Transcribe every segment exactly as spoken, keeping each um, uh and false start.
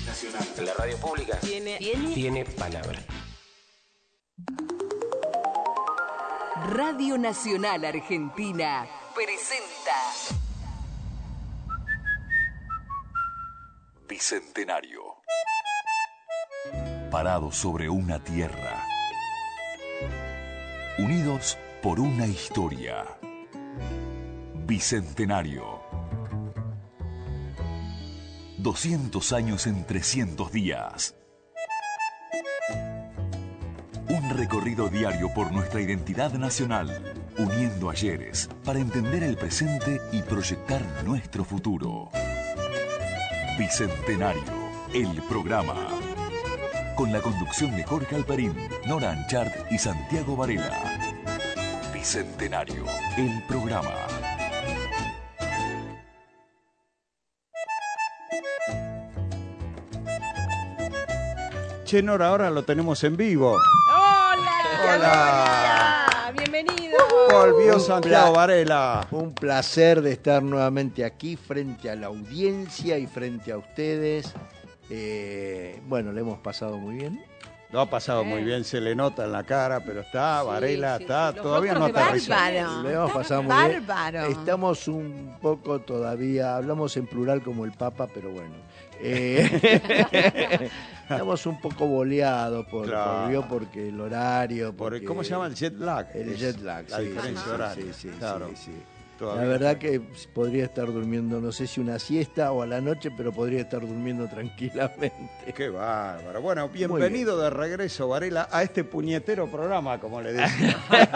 Nacional. La radio pública tiene, tiene, tiene palabra. Radio Nacional Argentina presenta Bicentenario. Parados sobre una tierra, unidos por una historia. Bicentenario. doscientos años en trescientos días. Un recorrido diario por nuestra identidad nacional, uniendo ayeres para entender el presente y proyectar nuestro futuro. Bicentenario, el programa. Con la conducción de Jorge Alperín, Nora Anchart y Santiago Varela. Bicentenario, el programa. Che, Nora, ahora lo tenemos en vivo. ¡Hola! ¡Hola! ¡Bienvenido! Volvió Un Santiago pla- Varela. Un placer de estar nuevamente aquí frente a la audiencia y frente a ustedes. Eh, bueno, le hemos pasado muy bien. Lo ha pasado muy bien, se le nota en la cara, pero está, Varela, sí, está, sí, los todavía no ojos de aterrizó. bárbaro. Le hemos Está pasado muy bien. bárbaro. Estamos un poco todavía, hablamos en plural como el Papa, pero bueno. Eh, estamos un poco boleados por, Claro. por- vio, porque el horario. Por el- porque ¿Cómo se llama? El jet lag. El Es jet lag, La sí, diferencia sí, horaria. sí, sí, claro. sí, sí. Todavía La verdad está. que podría estar durmiendo, no sé si una siesta o a la noche, pero podría estar durmiendo tranquilamente. Qué bárbaro. Bueno, bienvenido de regreso, Varela, a este puñetero programa, como le decía.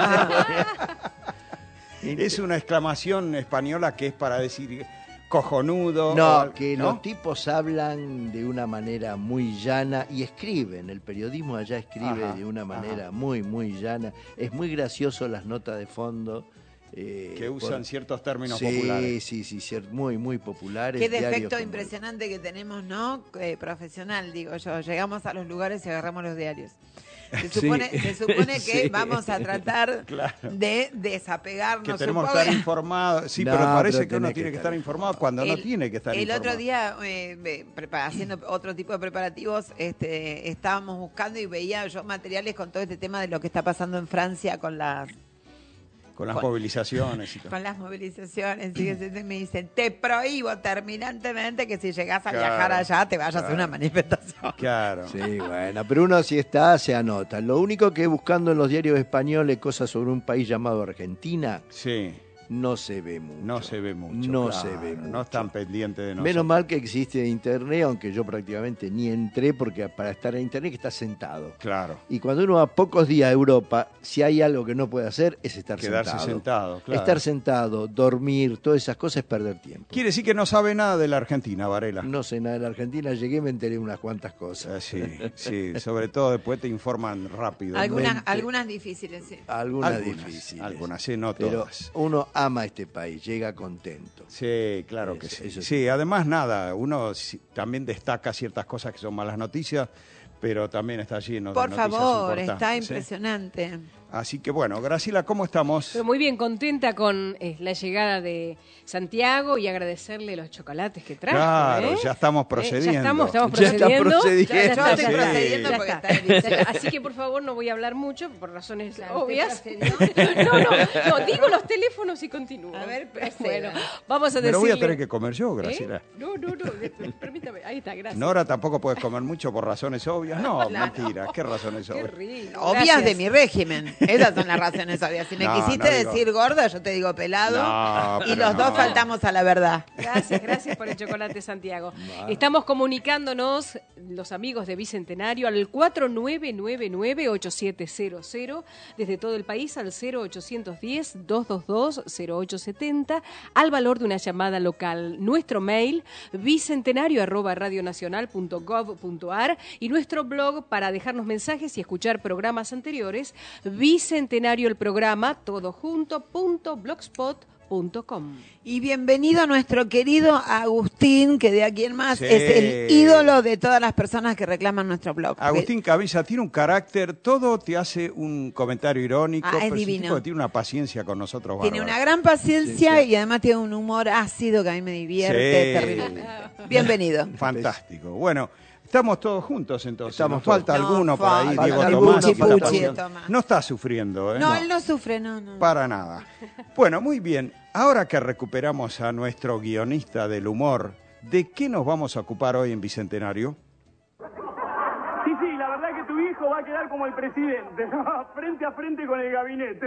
Es una exclamación española que es para decir cojonudo. No, o- que ¿no? los tipos hablan de una manera muy llana y escriben, el periodismo allá escribe Ajá, de una manera ajá. muy, muy llana. Es muy gracioso las notas de fondo. eh, Que usan por- ciertos términos sí, populares. Sí, sí, cier- muy, muy populares. Qué diarios defecto como- impresionante que tenemos, ¿no? Eh, profesional, digo yo. Llegamos a los lugares y agarramos los diarios. Se Sí. supone, se supone que Sí. vamos a tratar Claro. de desapegarnos Que un tenemos que poco. estar informados. Sí, No, pero parece pero que uno tenés tiene que que estar estar informado cuando no El- tiene que estar El informado. otro día, eh, eh, prepa- haciendo otro tipo de preparativos, este, estábamos buscando y veía yo materiales con todo este tema de lo que está pasando en Francia con las Con las con- movilizaciones y todo. con las movilizaciones. Y que me dicen, te prohíbo terminantemente que si llegas a Claro, viajar allá te vayas a hacer claro. una manifestación. Claro. Sí, bueno, pero uno si está, se anota. Lo único que buscando en los diarios españoles cosas sobre un país llamado Argentina, Sí, no se ve mucho. no se ve mucho. No claro, se ve mucho. No están pendientes de nosotros. Menos mal que existe internet, aunque yo prácticamente ni entré, porque para estar en internet hay que estar sentado. Claro. Y cuando uno va pocos días a Europa, si hay algo que no puede hacer, es estar Quedarse sentado. sentado, claro. Estar sentado, dormir, todas esas cosas es perder tiempo. Quiere decir que no sabe nada de la Argentina, Varela. No sé nada de la Argentina, llegué y me enteré unas cuantas Eh, cosas. Sí, sí, sobre todo después te informan rápido. Algunas, Mente. algunas difíciles, sí. Algunas, Algunas, difíciles. algunas, sí, no Pero todas. uno ama este país, llega contento. Sí, claro que Eso- sí. eso sí. Sí, además nada, uno sí- también destaca ciertas cosas que son malas noticias, pero también está lleno de Por noticias favor, está importantes, ¿sí? impresionante. Así que bueno, Graciela, ¿cómo estamos? Pero muy bien, contenta con eh, la llegada de Santiago y agradecerle los chocolates que trajo. Claro, ¿eh? ya estamos Eh, procediendo. ya estamos, estamos Ya está procediendo. procediendo. Ya- ya Yo está, estoy ya está, procediendo ya porque está. está delicioso. Ya está. Así que por favor no voy a hablar mucho por razones Claro, obvias. ¿usted procedió? No, no, no, digo los teléfonos y continúo. A ver, proceda. bueno, vamos a Me decirle... lo voy a tener que comer yo, ¿Eh? Graciela. No, no, no, eh, permítame, ahí está, gracias. Nora, tampoco puedes comer mucho por razones obvias. No, Claro. mentira, ¿qué razones Qué obvias? rico. Obvias gracias. de mi régimen. Esas son las razones obvias. Si me No, quisiste no digo- decir gorda, yo te digo pelado. No, y pero los dos no. faltamos a la verdad. Gracias, gracias por el chocolate, Santiago. Estamos comunicándonos, los amigos de Bicentenario, al cuatro nueve nueve nueve ocho siete cero cero, desde todo el país al cero ochocientos diez, doscientos veintidós, cero ocho setenta, al valor de una llamada local. Nuestro mail, bicentenario arroba radionacional punto gov punto ar, y nuestro blog para dejarnos mensajes y escuchar programas anteriores, Bicentenario el programa, todo junto, punto blogspot punto com. Y bienvenido a nuestro querido Agustín, que de aquí en más Sí. es el ídolo de todas las personas que reclaman nuestro blog. Agustín Cabilla tiene un carácter, todo te hace un comentario irónico, Ah, es pero un divino. tipo que tiene una paciencia con nosotros Tiene bárbara. una gran paciencia Sí, sí. y además tiene un humor ácido que a mí me divierte Sí. terriblemente. Bienvenido. Fantástico. Bueno, Estamos todos juntos entonces. Estamos Nos falta todos. alguno No, por ahí, falta Diego alguno, Tomás. falta falta Puchi, alguno. Tomás. No está sufriendo, ¿eh? No, él no sufre, no, no. Para nada. Bueno, muy bien. Ahora que recuperamos a nuestro guionista del humor, ¿de qué nos vamos a ocupar hoy en Bicentenario? Sí, sí, la verdad que tu hijo va a quedar como el presidente, frente a frente con el gabinete.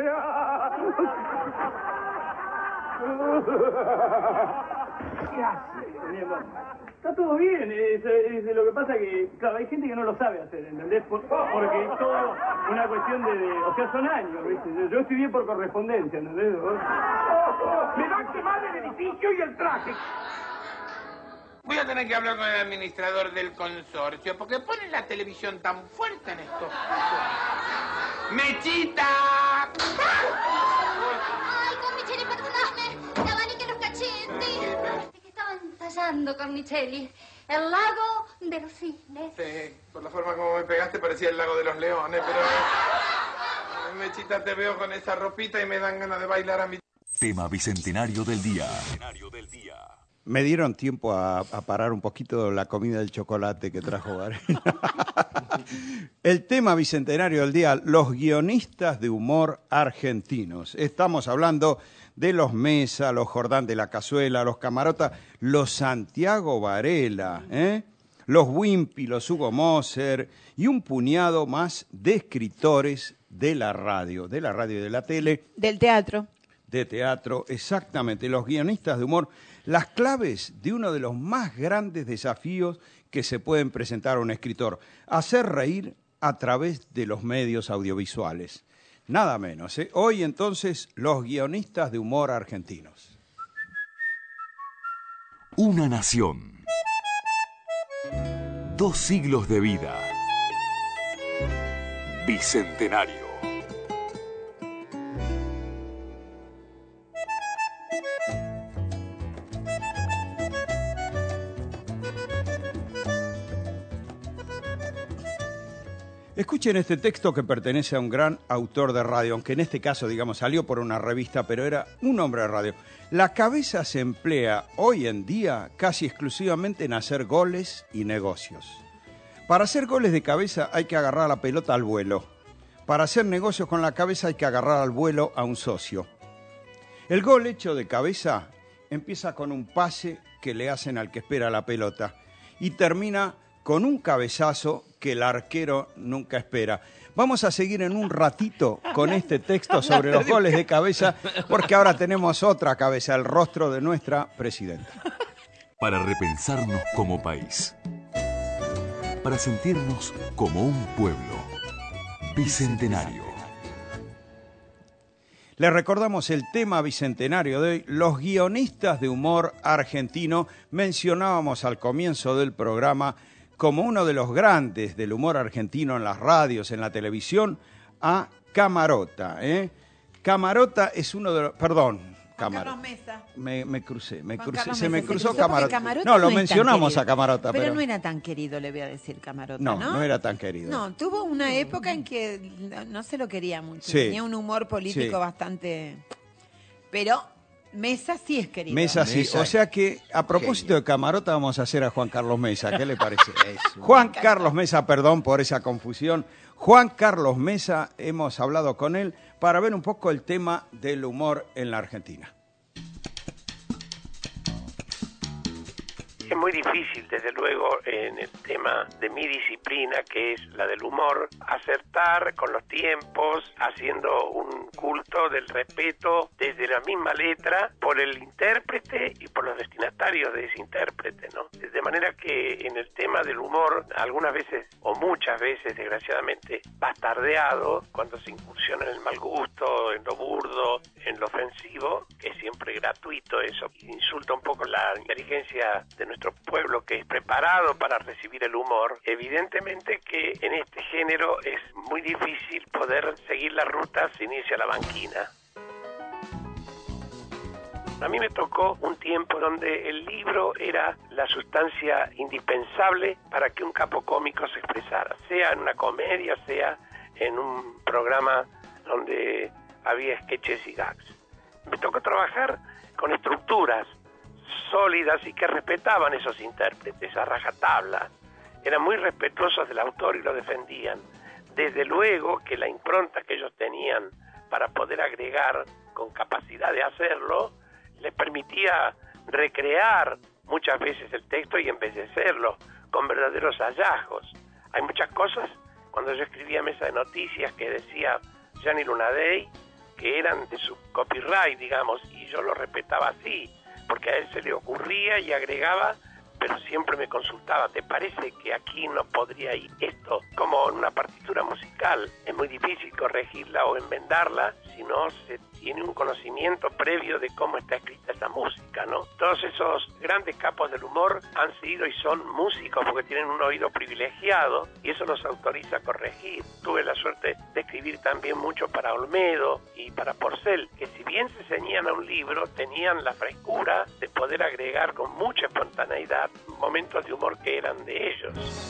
¿Qué hace, mi amor? Está todo bien, es, es, lo que pasa que, claro, hay gente que no lo sabe hacer, ¿entendés? Por, porque es todo una cuestión de, de, o sea, son años, ¿viste? Yo, yo estudié por correspondencia, ¿entendés? Me va a quemar el edificio y el traje. Voy a tener que hablar con el administrador del consorcio, porque ponen la televisión tan fuerte en esto. ¡Mechita! Ay, Cornicelli, perdoname. Abanique los cachetes. ¿De qué estaban tallando, Cornicelli? El lago de los cisnes. Sí, por la forma como me pegaste parecía el lago de los leones, pero... Mechita, te veo con esa ropita y me dan ganas de bailar a mi... Tema Bicentenario del Día. Me dieron tiempo a, a parar un poquito la comida del chocolate que trajo Varela. El tema bicentenario del día, los guionistas de humor argentinos. Estamos hablando de los Mesa, los Jordán de la Cazuela, los Camarota, los Santiago Varela, ¿eh? los Wimpy, los Hugo Moser y un puñado más de escritores de la radio, de la radio y de la tele. Del teatro. De teatro, exactamente, los guionistas de humor, las claves de uno de los más grandes desafíos que se pueden presentar a un escritor, hacer reír a través de los medios audiovisuales. Nada menos, ¿eh? Hoy entonces, los guionistas de humor argentinos. Una nación. Dos siglos de vida. Bicentenario. Escuchen este texto que pertenece a un gran autor de radio, aunque en este caso, digamos, salió por una revista, pero era un hombre de radio. La cabeza se emplea hoy en día casi exclusivamente en hacer goles y negocios. Para hacer goles de cabeza hay que agarrar la pelota al vuelo. Para hacer negocios con la cabeza hay que agarrar al vuelo a un socio. El gol hecho de cabeza empieza con un pase que le hacen al que espera la pelota y termina con un cabezazo que el arquero nunca espera. Vamos a seguir en un ratito con este texto sobre los goles de cabeza, porque ahora tenemos otra cabeza, el rostro de nuestra presidenta. Para repensarnos como país. Para sentirnos como un pueblo. Bicentenario. Les recordamos el tema bicentenario de hoy, los guionistas de humor argentino. Mencionábamos al comienzo del programa como uno de los grandes del humor argentino en las radios, en la televisión, a Camarota. ¿eh? Camarota es uno de los... Perdón, Camarota. Me, me crucé, me Juan crucé, Carlos se me Mesa, cruzó se cruzó Camarota. Camarota. No, lo no mencionamos a Camarota, pero... pero... no era tan querido, le voy a decir, Camarota, ¿no? No, no era tan querido. No, tuvo una época en que no se lo quería mucho. Sí. Tenía un humor político Sí. bastante... Pero Mesa sí es querido. Mesa sí, Mesa. o sea que a propósito de Camarota vamos a hacer a Juan Carlos Mesa, ¿qué le parece? Eso. Juan Carlos Mesa, perdón por esa confusión. Juan Carlos Mesa, hemos hablado con él para ver un poco el tema del humor en la Argentina. Es muy difícil, desde luego, en el tema de mi disciplina, que es la del humor, acertar con los tiempos, haciendo un culto del respeto desde la misma letra por el intérprete y por los destinatarios de ese intérprete, ¿no? De manera que en el tema del humor, algunas veces, o muchas veces, desgraciadamente, bastardeado, cuando se incursiona en el mal gusto, en lo burdo, en lo ofensivo, que es siempre gratuito eso, insulta un poco la inteligencia de nuestro pueblo que es preparado para recibir el humor. Evidentemente que en este género es muy difícil poder seguir la ruta sin irse a la banquina. A mí me tocó un tiempo donde el libro era la sustancia indispensable para que un capo cómico se expresara, sea en una comedia, sea en un programa donde había sketches y gags. Me tocó trabajar con estructuras sólidas y que respetaban esos intérpretes a rajatabla. eran muy respetuosos del autor y lo defendían. Desde luego que la impronta que ellos tenían para poder agregar con capacidad de hacerlo, les permitía recrear muchas veces el texto y embellecerlo con verdaderos hallazgos. Hay muchas cosas, cuando yo escribía Mesa de Noticias, que decía Gianni Lunadei, que eran de su copyright, digamos, y yo lo respetaba así, porque a él se le ocurría y agregaba, pero siempre me consultaba, ¿te parece que aquí no podría ir esto? Como en una partitura musical, es muy difícil corregirla o enmendarla si no se tiene un conocimiento previo de cómo está escrita esa música, ¿no? Todos esos grandes capos del humor han sido y son músicos porque tienen un oído privilegiado y eso los autoriza a corregir. Tuve la suerte de escribir también mucho para Olmedo y para Porcel, que si bien se ceñían a un libro, tenían la frescura de poder agregar con mucha espontaneidad momentos de humor que eran de ellos.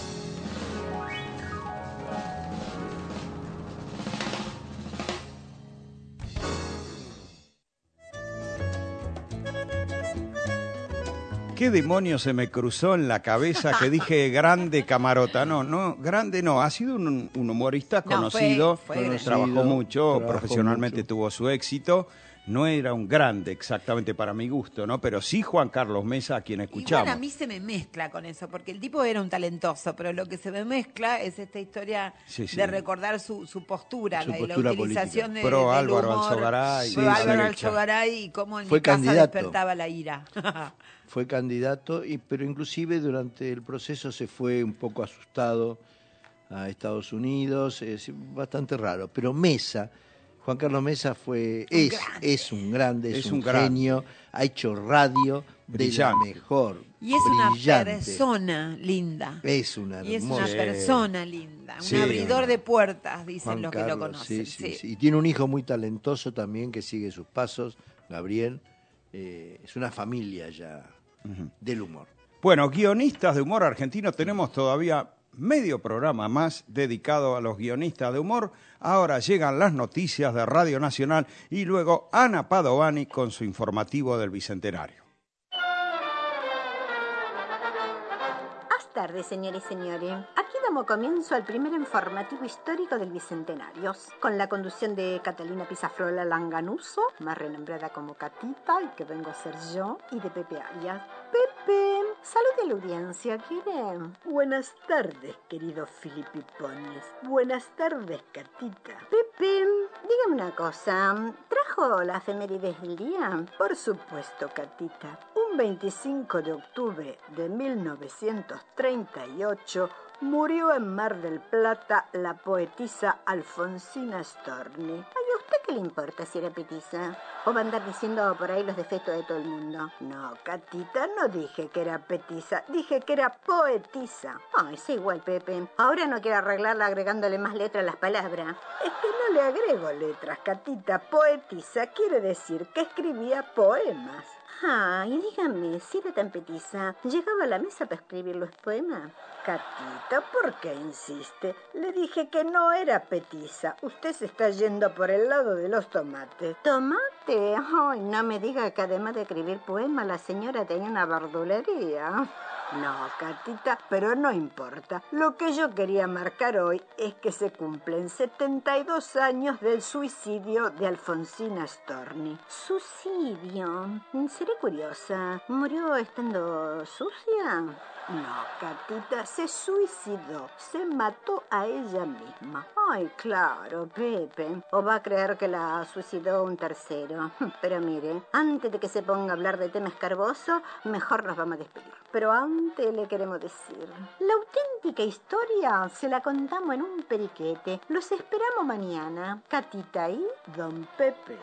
¿Qué demonio se me cruzó en la cabeza que dije grande Camarota? No, no, grande no. Ha sido un, un humorista No, conocido, fue- fue conocido, trabajó mucho, trabajó profesionalmente mucho. tuvo su éxito. No era un grande exactamente para mi gusto, ¿no? Pero sí Juan Carlos Mesa, a quien escuchamos. Igual a mí se me mezcla con eso, porque el tipo era un talentoso, pero lo que se me mezcla es esta historia Sí, sí. de recordar su, su postura, Su la, la postura utilización de, Pro del Álvaro humor, Alzogaray, pro sí, Álvaro sí. Alzogaray y cómo en Fue mi casa candidato. despertaba la ira. Fue candidato, y, pero inclusive durante el proceso se fue un poco asustado a Estados Unidos, es bastante raro. Pero Mesa, Juan Carlos Mesa fue, es, grande. es un grande, es, Es un, un grande. genio, ha hecho radio Brillante. de la mejor, Y es brillante. una persona linda. Es una Y es hermosa. una persona linda, un Sí. abridor de puertas, dicen Juan los que lo Carlos, conocen. sí, sí, sí. sí. Y tiene un hijo muy talentoso también que sigue sus pasos, Gabriel. Eh, es una familia ya del humor. Bueno, guionistas de humor argentino, tenemos todavía medio programa más dedicado a los guionistas de humor. Ahora llegan las noticias de Radio Nacional y luego Ana Padovani con su informativo del Bicentenario. Buenas tardes, señores y señores. Aquí damos comienzo al primer informativo histórico del Bicentenario, con la conducción de Catalina Pizafrola Langanuso, más renombrada como Catita, y que vengo a ser yo, y de Pepe Arias. Pepe, salude a la audiencia, ¿quiere? Buenas tardes, queridos filipipones. Buenas tardes, Catita. Pepe, dígame una cosa, ¿trajo la efemérides del día? Por supuesto, Catita. Un veinticinco de octubre de mil novecientos treinta y ocho murió en Mar del Plata la poetisa Alfonsina Storni. Ay, ¿a usted qué le importa si era petiza? ¿O va a andar diciendo por ahí los defectos de todo el mundo? No, Catita, no dije que era petiza, dije que era poetisa. Ay, es igual, Pepe. Ahora no quiero arreglarla agregándole más letras a las palabras. Es que no le agrego letras, Catita. Poetisa quiere decir que escribía poemas. Ah, y dígame, si era tan petiza, ¿llegaba a la mesa para escribir los poemas? Catita, ¿por qué insiste? Le dije que no era petiza. Usted se está yendo por el lado de los tomates. ¿Tomate? Ay, no me diga que además de escribir poemas, la señora tenía una verdulería. No, Catita, pero no importa. Lo que yo quería marcar hoy es que se cumplen setenta y dos años del suicidio de Alfonsina Storni. ¿Suicidio? Seré curiosa. ¿Murió estando sucia? No, Catita, se suicidó. Se mató a ella misma. Ay, claro, Pepe. O va a creer que la suicidó un tercero. Pero mire, antes de que se ponga a hablar de tema escarboso, mejor nos vamos a despedir. Pero antes le queremos decir, la auténtica historia se la contamos en un periquete. Los esperamos mañana. Catita y Don Pepe.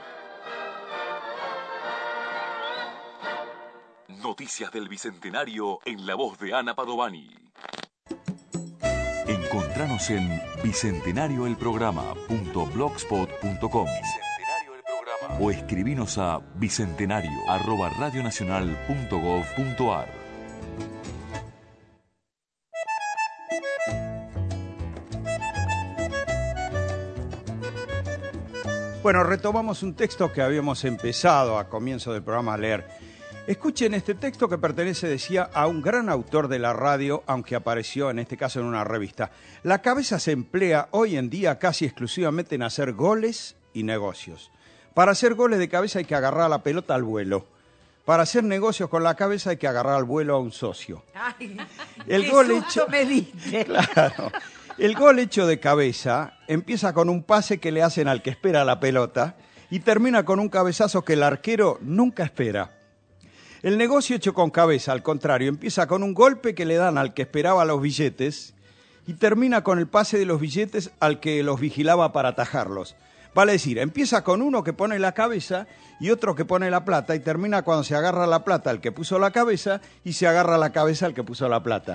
Noticias del Bicentenario en la voz de Ana Padovani. Encontranos en bicentenario el programa punto blogspot punto com o escribinos a bicentenario arroba radionacional punto gov punto ar. Bueno, retomamos un texto que habíamos empezado a comienzo del programa a leer. Escuchen este texto que pertenece, decía, a un gran autor de la radio, aunque apareció en este caso en una revista. La cabeza se emplea hoy en día casi exclusivamente en hacer goles y negocios. Para hacer goles de cabeza hay que agarrar la pelota al vuelo. Para hacer negocios con la cabeza hay que agarrar al vuelo a un socio. Ay, el qué gol susto hecho, me diste. Claro. El gol hecho de cabeza empieza con un pase que le hacen al que espera la pelota y termina con un cabezazo que el arquero nunca espera. El negocio hecho con cabeza, al contrario, empieza con un golpe que le dan al que esperaba los billetes y termina con el pase de los billetes al que los vigilaba para atajarlos. Vale decir, empieza con uno que pone la cabeza y otro que pone la plata y termina cuando se agarra la plata al que puso la cabeza y se agarra la cabeza al que puso la plata.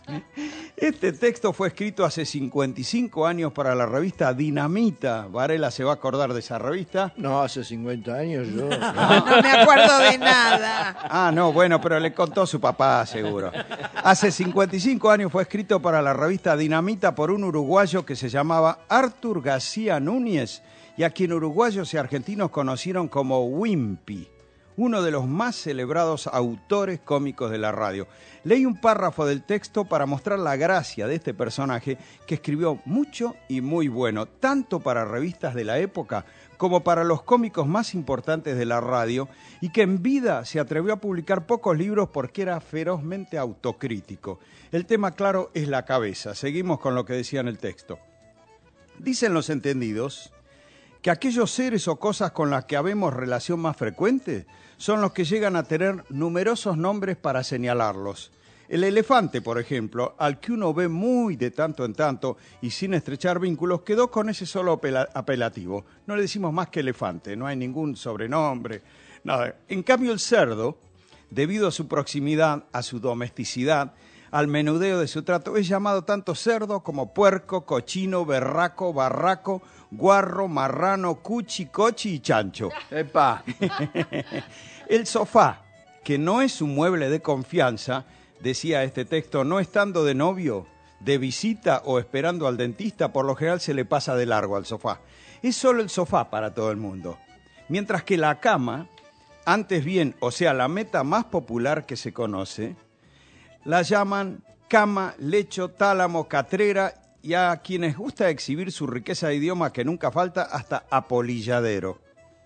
Este texto fue escrito hace cincuenta y cinco años para la revista Dinamita. Varela se va a acordar de esa revista. No, hace cincuenta años yo. No, no me acuerdo de nada. Ah, no, bueno, pero le contó su papá, seguro. Hace cincuenta y cinco años fue escrito para la revista Dinamita por un uruguayo que se llamaba Artur García Núñez y a quien uruguayos y argentinos conocieron como Wimpy, uno de los más celebrados autores cómicos de la radio. Leí un párrafo del texto para mostrar la gracia de este personaje que escribió mucho y muy bueno, tanto para revistas de la época como para los cómicos más importantes de la radio, y que en vida se atrevió a publicar pocos libros porque era ferozmente autocrítico. El tema, claro, es la cabeza. Seguimos con lo que decía en el texto. Dicen los entendidos que aquellos seres o cosas con las que habemos relación más frecuente son los que llegan a tener numerosos nombres para señalarlos. El elefante, por ejemplo, al que uno ve muy de tanto en tanto y sin estrechar vínculos, quedó con ese solo apelativo. No le decimos más que elefante, no hay ningún sobrenombre, nada. En cambio, el cerdo, debido a su proximidad, a su domesticidad, al menudeo de su trato, es llamado tanto cerdo como puerco, cochino, berraco, barraco, guarro, marrano, cuchi, cochi y chancho. ¡Epa! El sofá, que no es un mueble de confianza, decía este texto, no estando de novio, de visita o esperando al dentista, por lo general se le pasa de largo al sofá. Es solo el sofá para todo el mundo. Mientras que la cama, antes bien, o sea, la meta más popular que se conoce, la llaman cama, lecho, tálamo, catrera y a quienes gusta exhibir su riqueza de idioma que nunca falta, hasta apolilladero.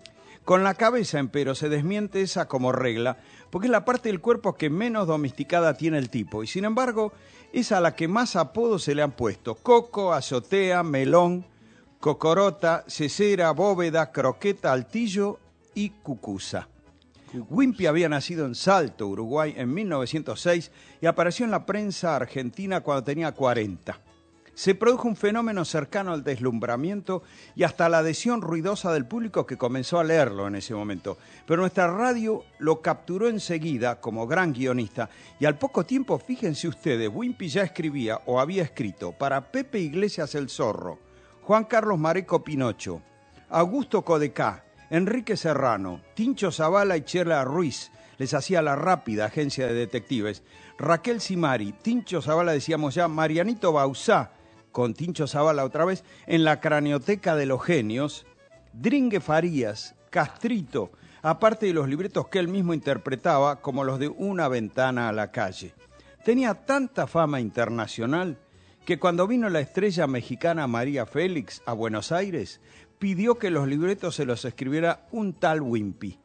Con la cabeza, empero, se desmiente esa como regla, porque es la parte del cuerpo que menos domesticada tiene el tipo, y sin embargo es a la que más apodos se le han puesto: coco, azotea, melón, cocorota, cesera, bóveda, croqueta, altillo y cucusa. Wimpy había nacido en Salto, Uruguay, en mil novecientos seis y apareció en la prensa argentina cuando tenía cuarenta. Se produjo un fenómeno cercano al deslumbramiento y hasta la adhesión ruidosa del público que comenzó a leerlo en ese momento. Pero nuestra radio lo capturó enseguida como gran guionista y al poco tiempo, fíjense ustedes, Wimpy ya escribía o había escrito para Pepe Iglesias el Zorro, Juan Carlos Mareco Pinocho, Augusto Codecá, Enrique Serrano, Tincho Zavala y Chela Ruiz, les hacía La Rápida, agencia de detectives, Raquel Simari, Tincho Zavala, decíamos ya, Marianito Bauzá, con Tincho Zavala otra vez, en La Cranioteca de los Genios, Dringue Farías, Castrito, aparte de los libretos que él mismo interpretaba como los de Una ventana a la calle. Tenía tanta fama internacional que cuando vino la estrella mexicana María Félix a Buenos Aires, pidió que los libretos se los escribiera un tal Wimpy.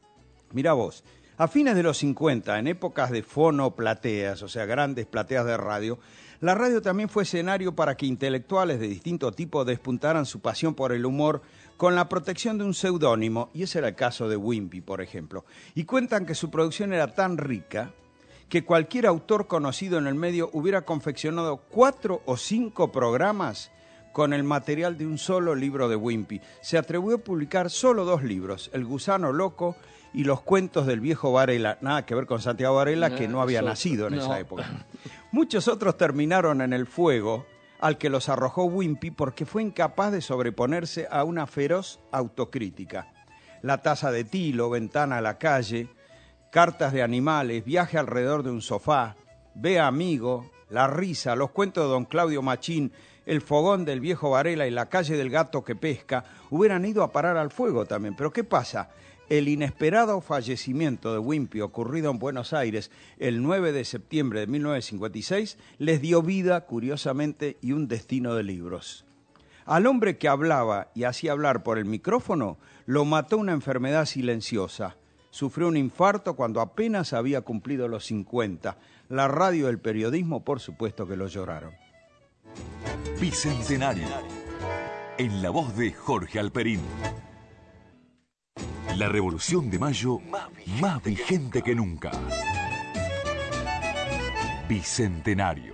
Mirá vos, a fines de los cincuenta, en épocas de fonoplateas, o sea, grandes plateas de radio, la radio también fue escenario para que intelectuales de distinto tipo despuntaran su pasión por el humor con la protección de un seudónimo, y ese era el caso de Wimpy, por ejemplo. Y cuentan que su producción era tan rica que cualquier autor conocido en el medio hubiera confeccionado cuatro o cinco programas con el material de un solo libro de Wimpy. Se atrevió a publicar solo dos libros, El Gusano Loco y Los Cuentos del Viejo Varela. Nada que ver con Santiago Varela, que no había Eso, nacido en no. esa época. Muchos otros terminaron en el fuego al que los arrojó Wimpy porque fue incapaz de sobreponerse a una feroz autocrítica. La taza de tilo, Ventana a la calle, Cartas de animales, Viaje alrededor de un sofá, Ve amigo, La risa, Los cuentos de don Claudio Machín, El fogón del viejo Varela y La calle del gato que pesca hubieran ido a parar al fuego también. Pero ¿qué pasa? El inesperado fallecimiento de Wimpy, ocurrido en Buenos Aires el nueve de septiembre de mil novecientos cincuenta y seis, les dio vida, curiosamente, y un destino de libros. Al hombre que hablaba y hacía hablar por el micrófono, lo mató una enfermedad silenciosa. Sufrió un infarto cuando apenas había cumplido los cincuenta. La radio y el periodismo, por supuesto, que lo lloraron. Bicentenario, en la voz de Jorge Alperín. La Revolución de Mayo, más vigente que nunca. Bicentenario.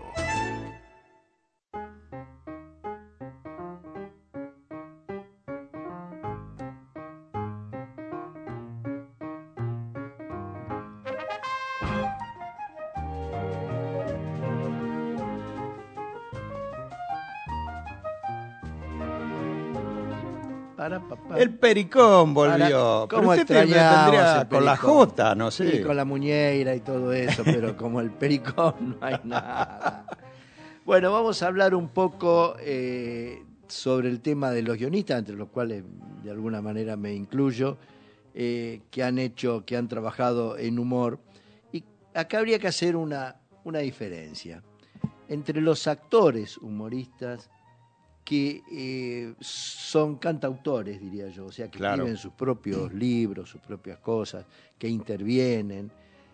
El Pericón volvió. Para, ¿cómo pero usted extrañamos tendría el con la Pericón? Jota, no sé. Sí, con la muñeira y todo eso, pero como el Pericón no hay nada. Bueno, vamos a hablar un poco eh, sobre el tema de los guionistas, entre los cuales de alguna manera me incluyo, eh, que han hecho, que han trabajado en humor. Y acá habría que hacer una, una diferencia entre los actores humoristas que eh, son cantautores, diría yo, o sea, que Claro. escriben sus propios libros, sus propias cosas, que intervienen,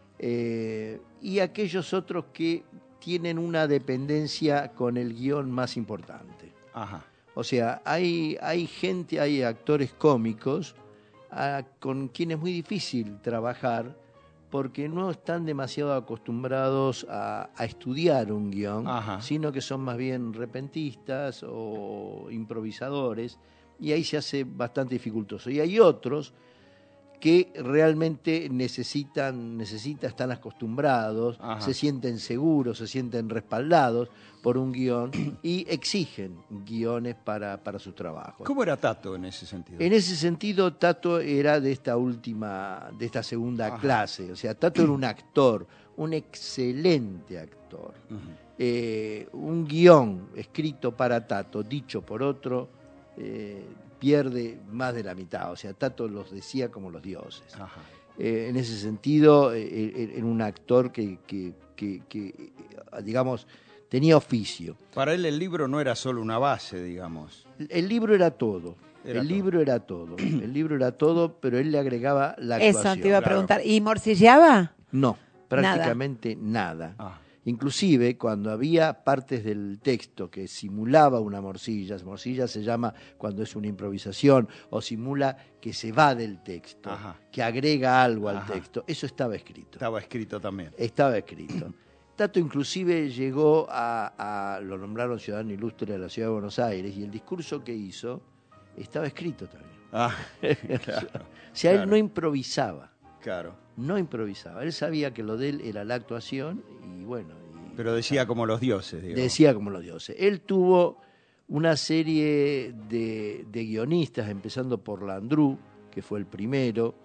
eh, y aquellos otros que tienen una dependencia con el guión más importante. Ajá. O sea, hay, hay gente, hay actores cómicos a, con quienes es muy difícil trabajar porque no están demasiado acostumbrados a, a estudiar un guión, Ajá. sino que son más bien repentistas o improvisadores, y ahí se hace bastante dificultoso. Y hay otros que realmente necesitan, necesitan, están acostumbrados, Ajá. se sienten seguros, se sienten respaldados por un guión y exigen guiones para, para sus trabajos. ¿Cómo era Tato en ese sentido? En ese sentido, Tato era de esta última, de esta segunda Ajá. clase. O sea, Tato era un actor, un excelente actor. Ujú. Eh, un guión escrito para Tato, dicho por otro, eh, pierde más de la mitad. O sea, Tato los decía como los dioses. Ajá. Eh, en ese sentido, eh, era un actor que, que, que, que, eh, digamos, tenía oficio. Para él el libro no era solo una base, digamos. El libro era todo. Era el todo. libro era todo. El libro era todo, pero él le agregaba la actuación. Eso te iba a Claro. preguntar. ¿Y morcilleaba? No, prácticamente nada. Ah. Inclusive, cuando había partes del texto que simulaba una morcilla, morcilla se llama cuando es una improvisación, o simula que se va del texto, Ajá. que agrega algo al Ajá. texto, eso estaba escrito. Estaba escrito también. Estaba escrito. Tato inclusive llegó a, a, lo nombraron ciudadano ilustre de la ciudad de Buenos Aires, y el discurso que hizo estaba escrito también. Ah, claro, O sea, él claro. no improvisaba, Claro. no improvisaba. Él sabía que lo de él era la actuación y bueno. y- Pero decía como los dioses, digamos. Decía como los dioses. Él tuvo una serie de, de guionistas, empezando por Landru, que fue el primero,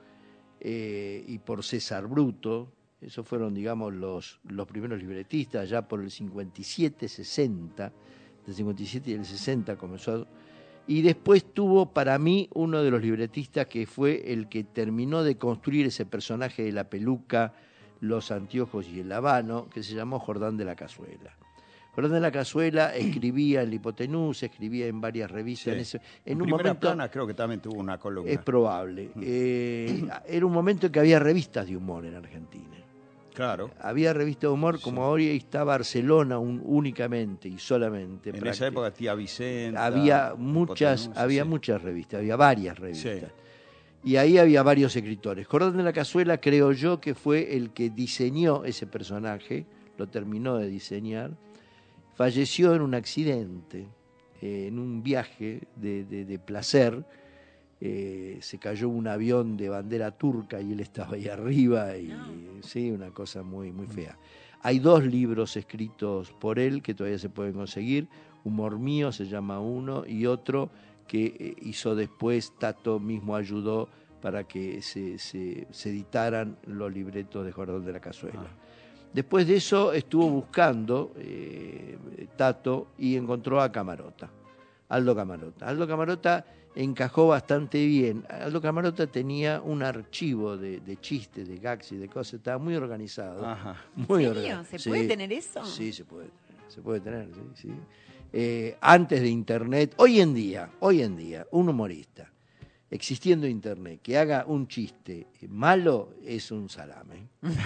eh, y por César Bruto. Esos fueron, digamos, los, los primeros libretistas, ya por el cincuenta y siete, sesenta. Del cincuenta y siete y el sesenta comenzó a... Y después tuvo, para mí, uno de los libretistas que fue el que terminó de construir ese personaje de la peluca, los anteojos y el habano, que se llamó Jordán de la Cazuela. Jordán de la Cazuela escribía en la Hipotenusa, escribía en varias revistas. Sí. En, ese, en En un Primera momento, Plana creo que también tuvo una columna. es probable. Eh, era un momento en que había revistas de humor en Argentina. Claro. Había revistas de humor, como ahora está Barcelona un, únicamente y solamente. En esa prácticamente. época Tía Vicenta. Había muchas, Hipotenusa, había sí. muchas revistas, había varias revistas. Sí. Y ahí había varios escritores. Jordán de la Cazuela, creo yo, que fue el que diseñó ese personaje, lo terminó de diseñar. Falleció en un accidente, eh, en un viaje de, de, de placer. Eh, se cayó un avión de bandera turca y él estaba ahí arriba. Y sí, una cosa muy, muy fea. Hay dos libros escritos por él que todavía se pueden conseguir. Humor Mío se llama uno, y otro que hizo después, Tato mismo ayudó para que se, se, se editaran los libretos de Jordán de la Cazuela. Ah. Después de eso estuvo buscando eh, Tato y encontró a Camarota, Aldo Camarota. Aldo Camarota encajó bastante bien. Aldo Camarota tenía un archivo de, de chistes, de gags y de cosas, estaba muy organizado. Ajá. Muy ¿En serio? organ- ¿Se sí. puede tener eso? Sí, se puede tener, se puede tener, sí, sí. Eh, antes de internet, hoy en día, hoy en día, un humorista, existiendo internet, que haga un chiste malo, es un salame.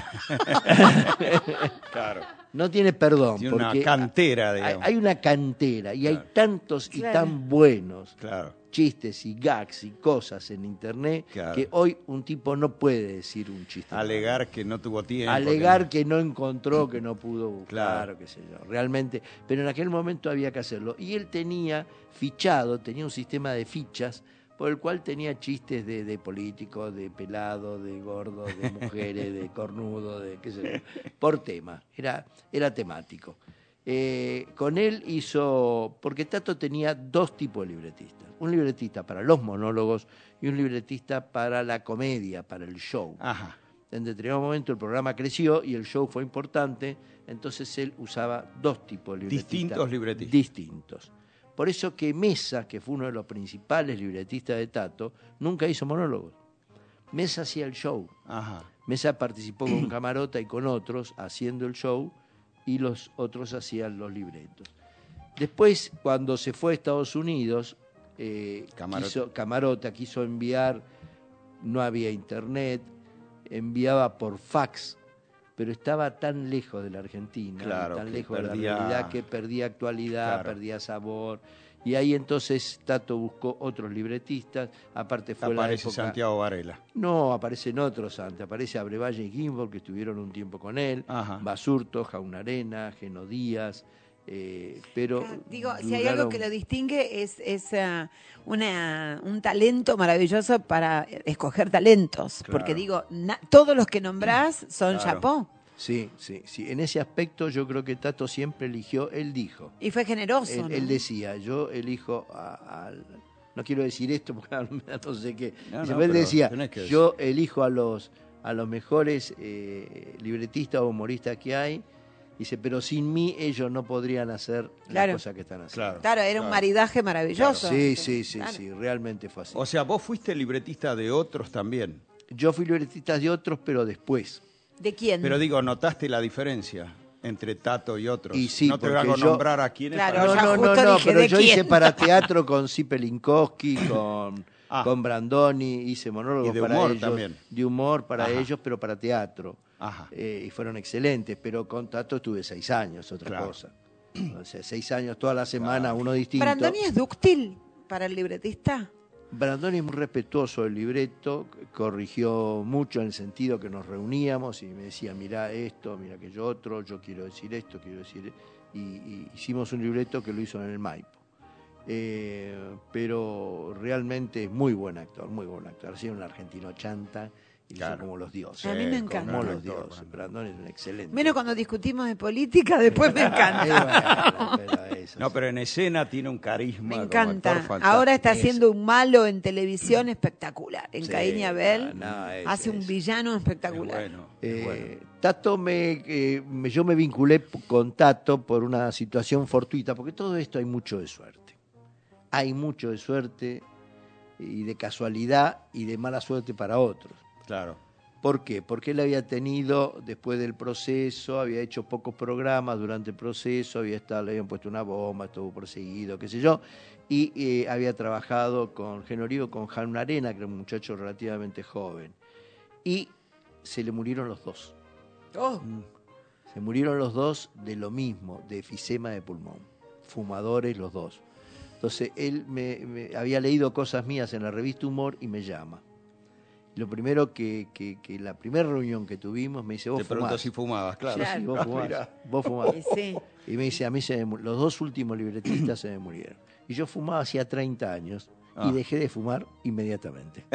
Claro. No tiene perdón. Tiene una porque cantera, hay, digamos. hay una cantera y Claro. hay tantos y Claro. tan buenos Claro. chistes y gags y cosas en internet Claro. que hoy un tipo no puede decir un chiste. Alegar que no tuvo tiempo. Alegar que que no encontró, que no pudo buscar, Claro. qué sé yo, realmente, pero en aquel momento había que hacerlo. Y él tenía fichado, tenía un sistema de fichas por el cual tenía chistes de, de políticos, de pelado, de gordo, de mujeres, de cornudo, de qué sé yo, por tema, era, era temático. Eh, con él hizo, porque Tato tenía dos tipos de libretistas, un libretista para los monólogos y un libretista para la comedia, para el show. Ajá. En determinado momento el programa creció y el show fue importante, entonces él usaba dos tipos de libretistas. Distintos libretistas. Distintos. Por eso que Mesa, que fue uno de los principales libretistas de Tato, nunca hizo monólogos. Mesa hacía el show. Ajá. Mesa participó con Camarota y con otros haciendo el show y los otros hacían los libretos. Después, cuando se fue a Estados Unidos, eh, Camarota. quiso- Camarota quiso enviar, no había internet, enviaba por fax, pero estaba tan lejos de la Argentina, Claro, tan que lejos de perdía- la realidad que perdía actualidad, Claro. perdía sabor. Y ahí entonces Tato buscó otros libretistas, aparte fue la Aparece época... Santiago Varela. No, aparecen otros antes, aparece Abrevalle y Gimbal, que estuvieron un tiempo con él, Ajá. Basurto, Jaunarena, Geno Díaz, eh, pero... Ah, Digo, si hay algo duraron- que lo distingue es, es ah, una, un talento maravilloso para escoger talentos. Claro. Porque digo, na- todos los que nombrás son Claro. chapó. Sí, sí, sí. En ese aspecto yo creo que Tato siempre eligió, él dijo. Y fue generoso, Él, ¿no? él decía, yo elijo a- al... No quiero decir esto porque ahora me da no sé qué. No, Dice, no, pero él pero decía, tenés que yo elijo a los, a los mejores eh, libretistas o humoristas que hay. Dice, pero sin mí ellos no podrían hacer Claro. las cosas que están haciendo. Claro, era un maridaje maravilloso. Sí, sí, sí, Claro. sí, realmente fue así. O sea, vos fuiste libretista de otros también. Yo fui libretista de otros, pero después. ¿De quién? Pero digo, ¿notaste la diferencia entre Tato y otros? Y sí, no te porque hago yo- nombrar a quiénes. Claro, para- No, ya no, no, justo no, dije, pero ¿de yo quién? hice para teatro con Zipe Linkowski, con, Ah. con Brandoni, hice monólogos Y de para humor ellos. también. De humor para Ajá. ellos, pero para teatro. Ajá. Eh, y fueron excelentes, pero con Tato estuve seis años, otra Claro. cosa. O sea, seis años toda la semana, uno distinto. ¿Brandoni es dúctil para el libretista? Brandoni es muy respetuoso del libreto, corrigió mucho en el sentido que nos reuníamos y me decía, mirá esto, mirá aquello otro, yo quiero decir esto, quiero decir... Y, y hicimos un libreto que lo hizo en el Maipo. Eh, pero realmente es muy buen actor, muy buen actor. Así un argentino chanta y Claro. son como los dioses. A mí me encanta. Como gran los actor, dioses. Brandoni. Brandoni es un excelente. Menos cuando discutimos de política, después me Eh, encanta. bueno, pero eso No, sí. pero en escena tiene un carisma. Me como encanta. actor fantástico. Ahora está Es- haciendo un malo en televisión espectacular. En Sí, Caín y Abel no, no, es- hace un es- villano Es espectacular. bueno, es Eh, bueno. Tato me, eh, me- yo me vinculé p- con Tato por una situación fortuita, porque todo esto hay mucho de suerte. Hay mucho de suerte y de casualidad y de mala suerte para otros. Claro. ¿Por qué? Porque él había tenido, después del proceso, había hecho pocos programas durante el proceso, había estado, le habían puesto una bomba, estuvo perseguido, qué sé yo, y eh, había trabajado con Genorío, con Jaun Arena, que era un muchacho relativamente joven. Y se le murieron los dos. Oh, Se murieron los dos de lo mismo, de efisema de pulmón. Fumadores los dos. Entonces él me, me había leído cosas mías en la revista Humor y me llama. Lo primero que, que, que la primera reunión que tuvimos me dice, vos Te pregunto fumás. si fumabas, claro. Claro. Sí, vos Ah, fumás. mirá. Vos fumás. y sí. Y me dice, a mí se me mu- los dos últimos libretistas se me murieron. Y yo fumaba hacía treinta años Ah. y dejé de fumar inmediatamente.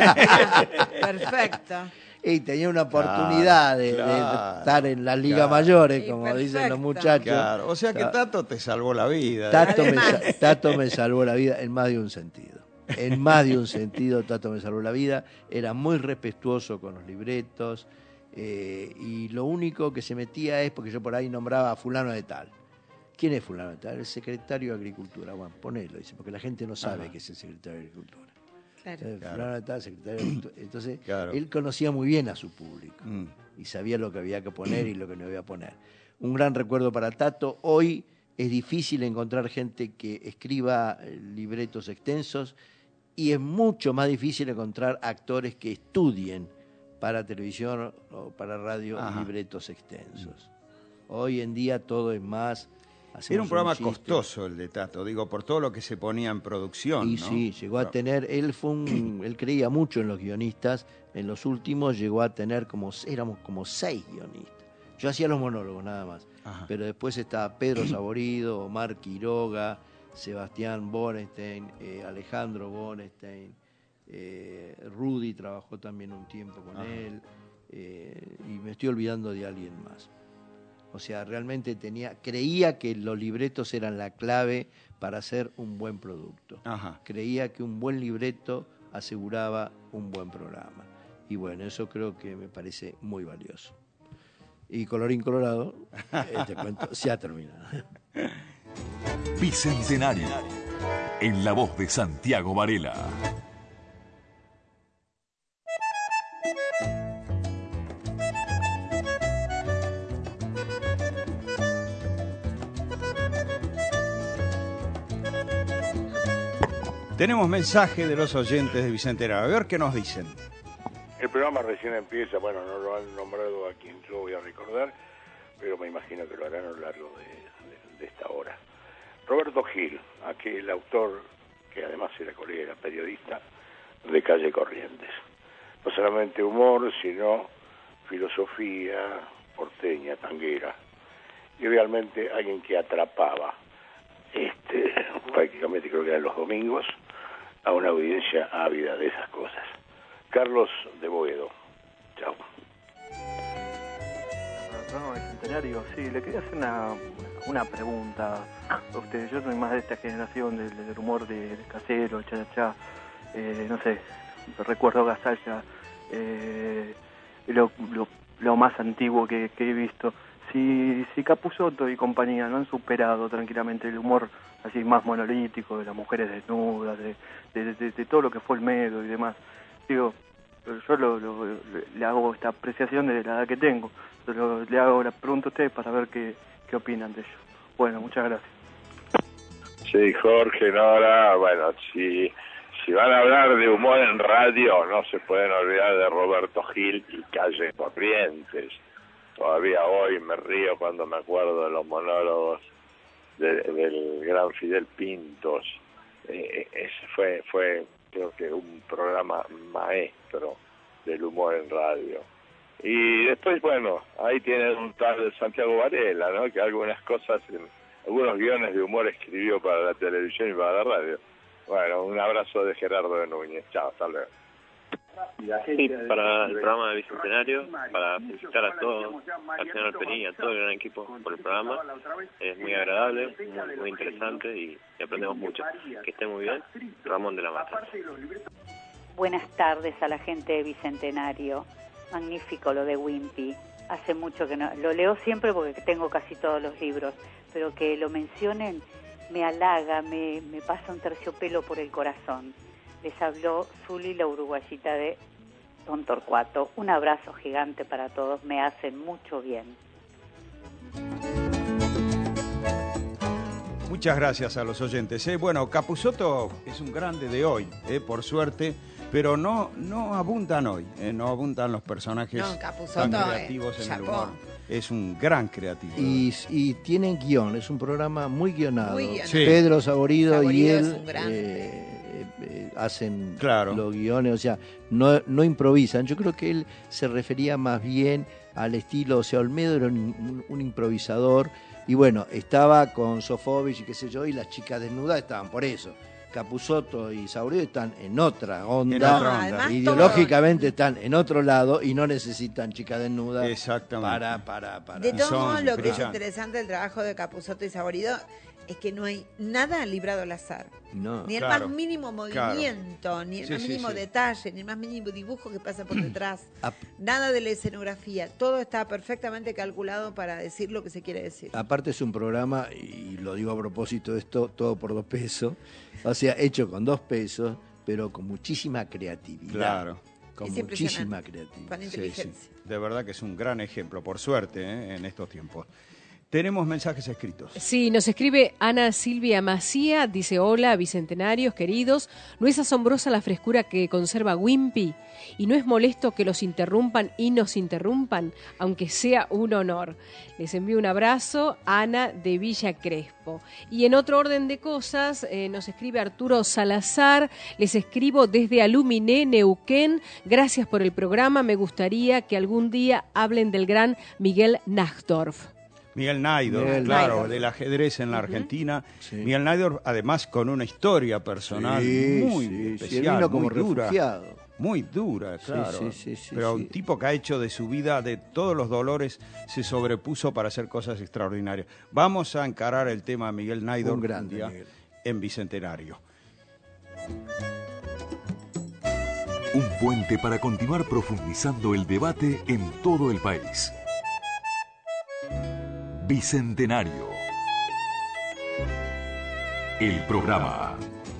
Perfecto. Y tenía una oportunidad de, de claro, estar en las ligas claro. mayores, Sí, como perfecto. dicen los muchachos. Claro. O sea que Ah, Tato te salvó la vida. Tato me, Además. sa- Tato me salvó la vida en más de un sentido. En más de un sentido, Tato me salvó la vida. Era muy respetuoso con los libretos. eh, y lo único que se metía es porque yo por ahí nombraba a fulano de tal. ¿quién es fulano de tal? El secretario de Agricultura. Bueno, ponelo, dice, porque la gente no sabe Ajá. que es el secretario de Agricultura. Claro. Entonces, Claro. fulano de tal, secretario de Agricultura. Entonces, Claro. él conocía muy bien a su público Mm. y sabía lo que había que poner y lo que no había que poner. Un gran recuerdo para Tato. Hoy es difícil encontrar gente que escriba eh, libretos extensos y es mucho más difícil encontrar actores que estudien para televisión o para radio Ajá. libretos extensos. Hoy en día todo es más... hacemos Era un programa chiste. costoso el de Tato, digo, por todo lo que se ponía en producción, Y ¿no? sí, llegó a tener, él fue un, él creía mucho en los guionistas, en los últimos llegó a tener como, éramos como seis guionistas. Yo hacía los monólogos nada más, Ajá. pero después estaba Pedro Saborido, Omar Quiroga, Sebastián Bonestein, eh, Alejandro Bonestein, eh, Rudy trabajó también un tiempo con Ajá. él, eh, y me estoy olvidando de alguien más. O sea, realmente tenía, creía que los libretos eran la clave para hacer un buen producto. Ajá. Creía que un buen libreto aseguraba un buen programa. Y bueno, eso creo que me parece muy valioso. Y colorín colorado, este cuento se ha terminado. Bicentenario, en la voz de Santiago Varela. Tenemos mensaje de los oyentes de Bicentenario. A ver qué nos dicen. El programa recién empieza, bueno, no lo han nombrado a quien yo voy a recordar, pero me imagino que lo harán a lo largo de, de, de esta hora. Roberto Gil, aquel autor que además era colega, era periodista de Calle Corrientes. No solamente humor, sino filosofía porteña, tanguera, y realmente alguien que atrapaba, este, prácticamente creo que eran los domingos, a una audiencia ávida de esas cosas. Carlos de Boedo. Chao. No, Bicentenario, sí, le quería hacer una, una pregunta a ustedes. Yo soy más de esta generación del, del humor de, de Casero, cha-cha-cha, eh, no sé, recuerdo Gasalla, eh, lo, lo, lo más antiguo que, que he visto. Si, si Capusotto y compañía no han superado tranquilamente el humor así más monolítico de las mujeres desnudas, de, de, de, de todo lo que fue el medo y demás, digo, yo lo, lo, le hago esta apreciación de la edad que tengo, pero le hago la pregunta a ustedes para ver qué, qué opinan de ello. Bueno, muchas gracias. Sí, Jorge, Nora, bueno, si, si van a hablar de humor en radio, no se pueden olvidar de Roberto Gil y Calle Corrientes. Todavía hoy me río cuando me acuerdo de los monólogos de, del gran Fidel Pintos. Eh, ese fue, fue, creo que un programa maestro del humor en radio. Y después, bueno, ahí tienen un tal Santiago Varela, ¿no? Que algunas cosas, algunos guiones de humor escribió para la televisión y para la radio. Bueno, un abrazo de Gerardo de Núñez. Chao, hasta luego. Sí, para el programa de Bicentenario, para felicitar a todos, al señor Perini y a todo el gran equipo por el programa. Es muy agradable, muy, muy interesante y, y aprendemos mucho. Que esté muy bien. Ramón de la Mata. Buenas tardes a la gente de Bicentenario. Magnífico lo de Wimpy. Hace mucho que no... Lo leo siempre porque tengo casi todos los libros, pero que lo mencionen me halaga, me, me pasa un terciopelo por el corazón. Les habló Zuli, la uruguayita de Don Torcuato. Un abrazo gigante para todos, me hacen mucho bien. Muchas gracias a los oyentes. ¿eh? Bueno, Capusotto es un grande de hoy, ¿eh? por suerte, pero no, no abundan hoy, ¿eh? no abundan los personajes No, Capusotto, tan creativos eh, en el chapó. humor. Es un gran creativo. Y, y tienen guión, es un programa muy guionado. Muy guionado. Sí. Pedro Saborido, Saborido y es él un gran- eh, eh, hacen Claro. los guiones, o sea, no, no improvisan. Yo creo que él se refería más bien al estilo, o sea, Olmedo era un, un- un improvisador, y bueno, estaba con Sofovich y qué sé yo, y las chicas desnudas estaban por eso. Capusotto y Saborío están en otra onda, En otra onda. ideológicamente están en otro lado y no necesitan chica desnuda Exactamente. para, para, para. De todos Son modos, lo que es brillantes. interesante del trabajo de Capusotto y Saborido es que no hay nada librado al azar. No, Ni el claro, más mínimo claro. movimiento, ni el Sí, más sí, mínimo sí. detalle, ni el más mínimo dibujo que pasa por detrás. Ap- Nada de la escenografía. Todo está perfectamente calculado para decir lo que se quiere decir. Aparte es un programa, y lo digo a propósito de esto, todo por dos pesos, o sea, hecho con dos pesos, pero con muchísima creatividad. Claro. Con Es muchísima impresionante. creatividad. Con Sí, inteligencia. sí. De verdad que es un gran ejemplo, por suerte, ¿eh? En estos tiempos. Tenemos mensajes escritos. Sí, nos escribe Ana Silvia Macía, dice: hola, bicentenarios queridos, ¿no es asombrosa la frescura que conserva Wimpy? ¿Y no es molesto que los interrumpan y nos interrumpan? Aunque sea un honor. Les envío un abrazo, Ana de Villa Crespo. Y en otro orden de cosas, eh, nos escribe Arturo Salazar, les escribo desde Aluminé, Neuquén, gracias por el programa, me gustaría que algún día hablen del gran Miguel Nachdorf. Miguel Naidor, Miguel claro, Naidor. del ajedrez en la Argentina. Sí. Miguel Naidor, además, con una historia personal Sí, muy sí, sí, él especial, vino como muy dura. refugiado. Muy dura, Sí, claro. sí, sí, sí, Pero sí. un tipo que ha hecho de su vida, de todos los dolores, se sobrepuso para hacer cosas extraordinarias. Vamos a encarar el tema de Miguel Naidor Un grande, día Miguel. en Bicentenario. Un puente para continuar profundizando el debate en todo el país. Bicentenario. El programa.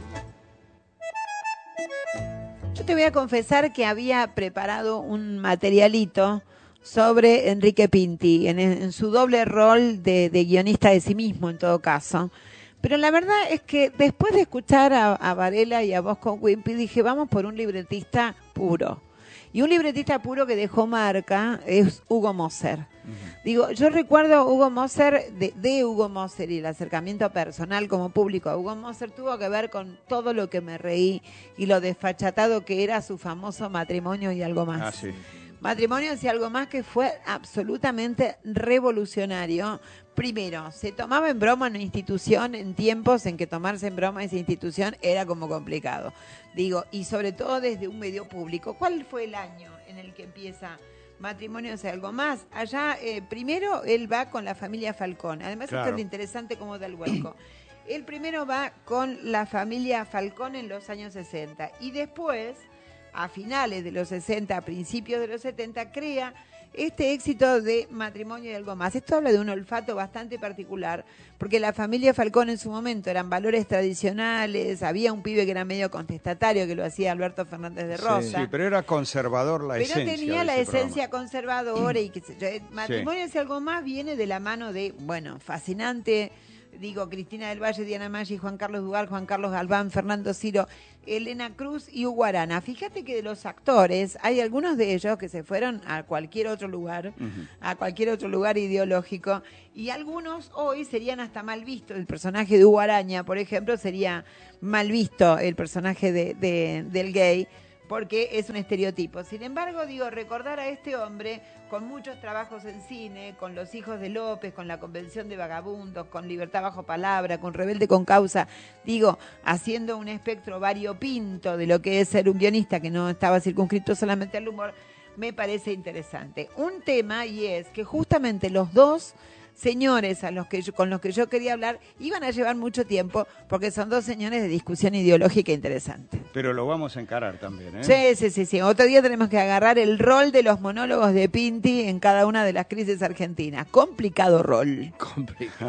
Yo te voy a confesar que había preparado un materialito sobre Enrique Pinti, en, en su doble rol de, de guionista de sí mismo, en todo caso. Pero la verdad es que después de escuchar a, a Varela y a vos con Wimpy, dije, vamos por un libretista puro. Y un libretista puro que dejó marca es Hugo Moser. Uh-huh. Digo, yo recuerdo a Hugo Moser, de, de Hugo Moser y el acercamiento personal como público a Hugo Moser tuvo que ver con todo lo que me reí y lo desfachatado que era su famoso Matrimonio y algo más. Ah, sí. Matrimonios y algo más que fue absolutamente revolucionario. Primero, se tomaba en broma una institución en tiempos en que tomarse en broma esa institución era como complicado. Digo, y sobre todo desde un medio público. ¿Cuál fue el año en el que empieza Matrimonios y algo más? Allá, eh, primero, él va con la familia Falcón. Además, Claro. esto es lo interesante como da el vuelco. Él primero va con la familia Falcón en los años sesenta y después, a finales de los sesenta, a principios de los setenta, crea este éxito de Matrimonio y algo más. Esto habla de un olfato bastante particular, porque la familia Falcón en su momento eran valores tradicionales, había un pibe que era medio contestatario, que lo hacía Alberto Fernández de Rosa. Sí, sí, pero era conservador la Pero esencia. tenía de la ese esencia conservadora y que sé yo. Eh, Matrimonios y algo más viene de la mano de, bueno, fascinante, digo, Cristina del Valle, Diana Maggi, Juan Carlos Dugal, Juan Carlos Galván, Fernando Ciro, Elena Cruz y Hugo Arana. Fíjate que de los actores, hay algunos de ellos que se fueron a cualquier otro lugar, uh-huh. a cualquier otro lugar ideológico, y algunos hoy serían hasta mal vistos. El personaje de Hugo Araña, por ejemplo, sería mal visto el personaje de, de, del gay, porque es un estereotipo. Sin embargo, digo, recordar a este hombre con muchos trabajos en cine, con Los Hijos de López, con La Convención de Vagabundos, con Libertad Bajo Palabra, con Rebelde con Causa, digo, haciendo un espectro variopinto de lo que es ser un guionista que no estaba circunscrito solamente al humor, me parece interesante. Un tema, y es que justamente los dos señores a los que yo, con los que yo quería hablar iban a llevar mucho tiempo porque son dos señores de discusión ideológica interesante. Pero lo vamos a encarar también, ¿eh? Sí, sí, sí, sí. Otro día tenemos que agarrar el rol de los monólogos de Pinti en cada una de las crisis argentinas. Complicado rol. Complicado.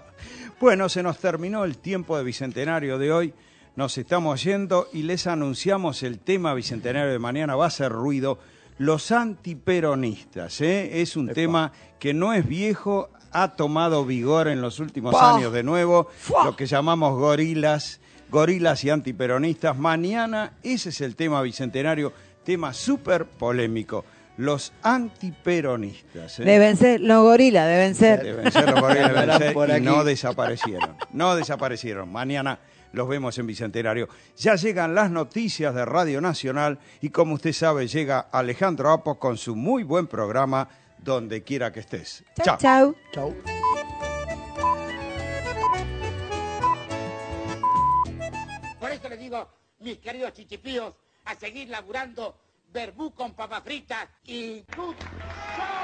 Bueno, se nos terminó el tiempo de Bicentenario de hoy. Nos estamos yendo y les anunciamos el tema Bicentenario de mañana. Va a ser ruido. Los antiperonistas, ¿eh? Es un Epa. tema que no es viejo, ha tomado vigor en los últimos ¡Pah! años de nuevo, ¡Fua! lo que llamamos gorilas, gorilas y antiperonistas. Mañana ese es el tema Bicentenario, tema súper polémico. Los antiperonistas. ¿eh? Deben ser los gorilas, deben ser. Deben ser los gorilas, deben ser, por y aquí. no desaparecieron. No desaparecieron. Mañana los vemos en Bicentenario. Ya llegan las noticias de Radio Nacional y como usted sabe, llega Alejandro Apo con su muy buen programa Donde Quiera que Estés. Chao. Chao. Chao. mis queridos chichipíos, a seguir laburando verbú con papas fritas y... ¡Chao!